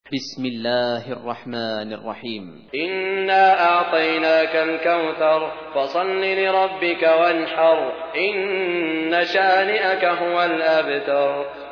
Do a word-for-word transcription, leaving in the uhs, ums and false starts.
بسم الله الرحمن الرحيم. إنا أعطيناك الكوثر فصل لربك وانحر إن شانئك هو الأبتر.